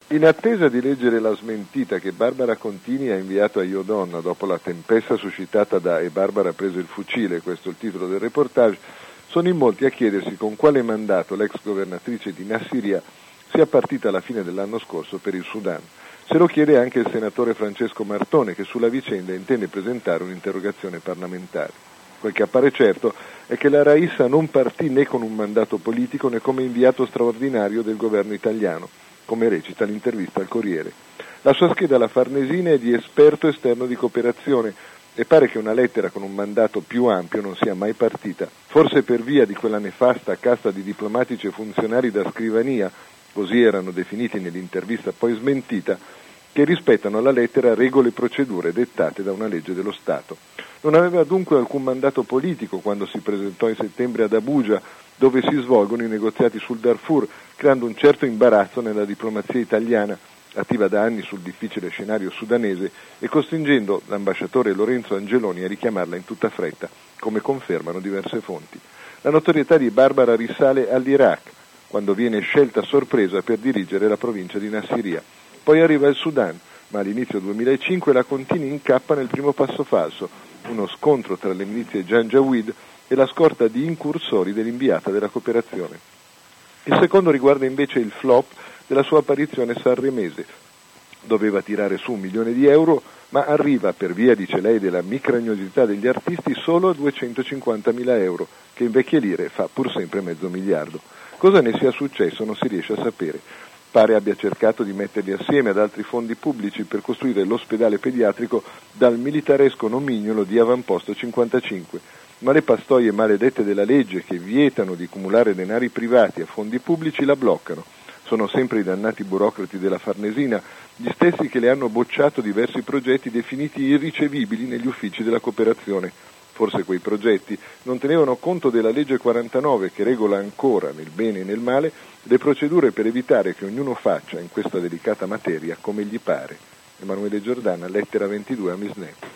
In attesa di leggere la smentita che Barbara Contini ha inviato a Io Donna dopo la tempesta suscitata da "E Barbara ha preso il fucile", questo è il titolo del reportage, sono in molti a chiedersi con quale mandato l'ex governatrice di Nassiriya sia partita alla fine dell'anno scorso per il Sudan. Se lo chiede anche il senatore Francesco Martone, che sulla vicenda intende presentare un'interrogazione parlamentare. Quel che appare certo è che la Raissa non partì né con un mandato politico né come inviato straordinario del governo italiano, come recita l'intervista al Corriere. La sua scheda alla Farnesina è di esperto esterno di cooperazione e pare che una lettera con un mandato più ampio non sia mai partita, forse per via di quella nefasta casta di diplomatici e funzionari da scrivania, così erano definiti nell'intervista poi smentita, che rispettano alla lettera regole e procedure dettate da una legge dello Stato. Non aveva dunque alcun mandato politico quando si presentò in settembre ad Abuja, dove si svolgono i negoziati sul Darfur, creando un certo imbarazzo nella diplomazia italiana, attiva da anni sul difficile scenario sudanese, e costringendo l'ambasciatore Lorenzo Angeloni a richiamarla in tutta fretta, come confermano diverse fonti. La notorietà di Barbara risale all'Iraq, quando viene scelta a sorpresa per dirigere la provincia di Nassiriya. Poi arriva il Sudan, ma all'inizio 2005 la Contini incappa nel primo passo falso, uno scontro tra le milizie Janjaweed e la scorta di incursori dell'inviata della cooperazione. Il secondo riguarda invece il flop della sua apparizione sanremese. Doveva tirare su 1 milione di euro, ma arriva, per via, dice lei, della micragnosità degli artisti, solo a 250.000 euro, che in vecchie lire fa pur sempre mezzo miliardo. Cosa ne sia successo non si riesce a sapere. Pare abbia cercato di metterli assieme ad altri fondi pubblici per costruire l'ospedale pediatrico dal militaresco nomignolo di Avamposto 55, ma le pastoie maledette della legge che vietano di cumulare denari privati a fondi pubblici la bloccano. Sono sempre i dannati burocrati della Farnesina, gli stessi che le hanno bocciato diversi progetti definiti irricevibili negli uffici della cooperazione. Forse quei progetti non tenevano conto della legge 49 che regola ancora, nel bene e nel male, le procedure per evitare che ognuno faccia in questa delicata materia come gli pare. Emanuele Giordana, lettera 22 a Misnet.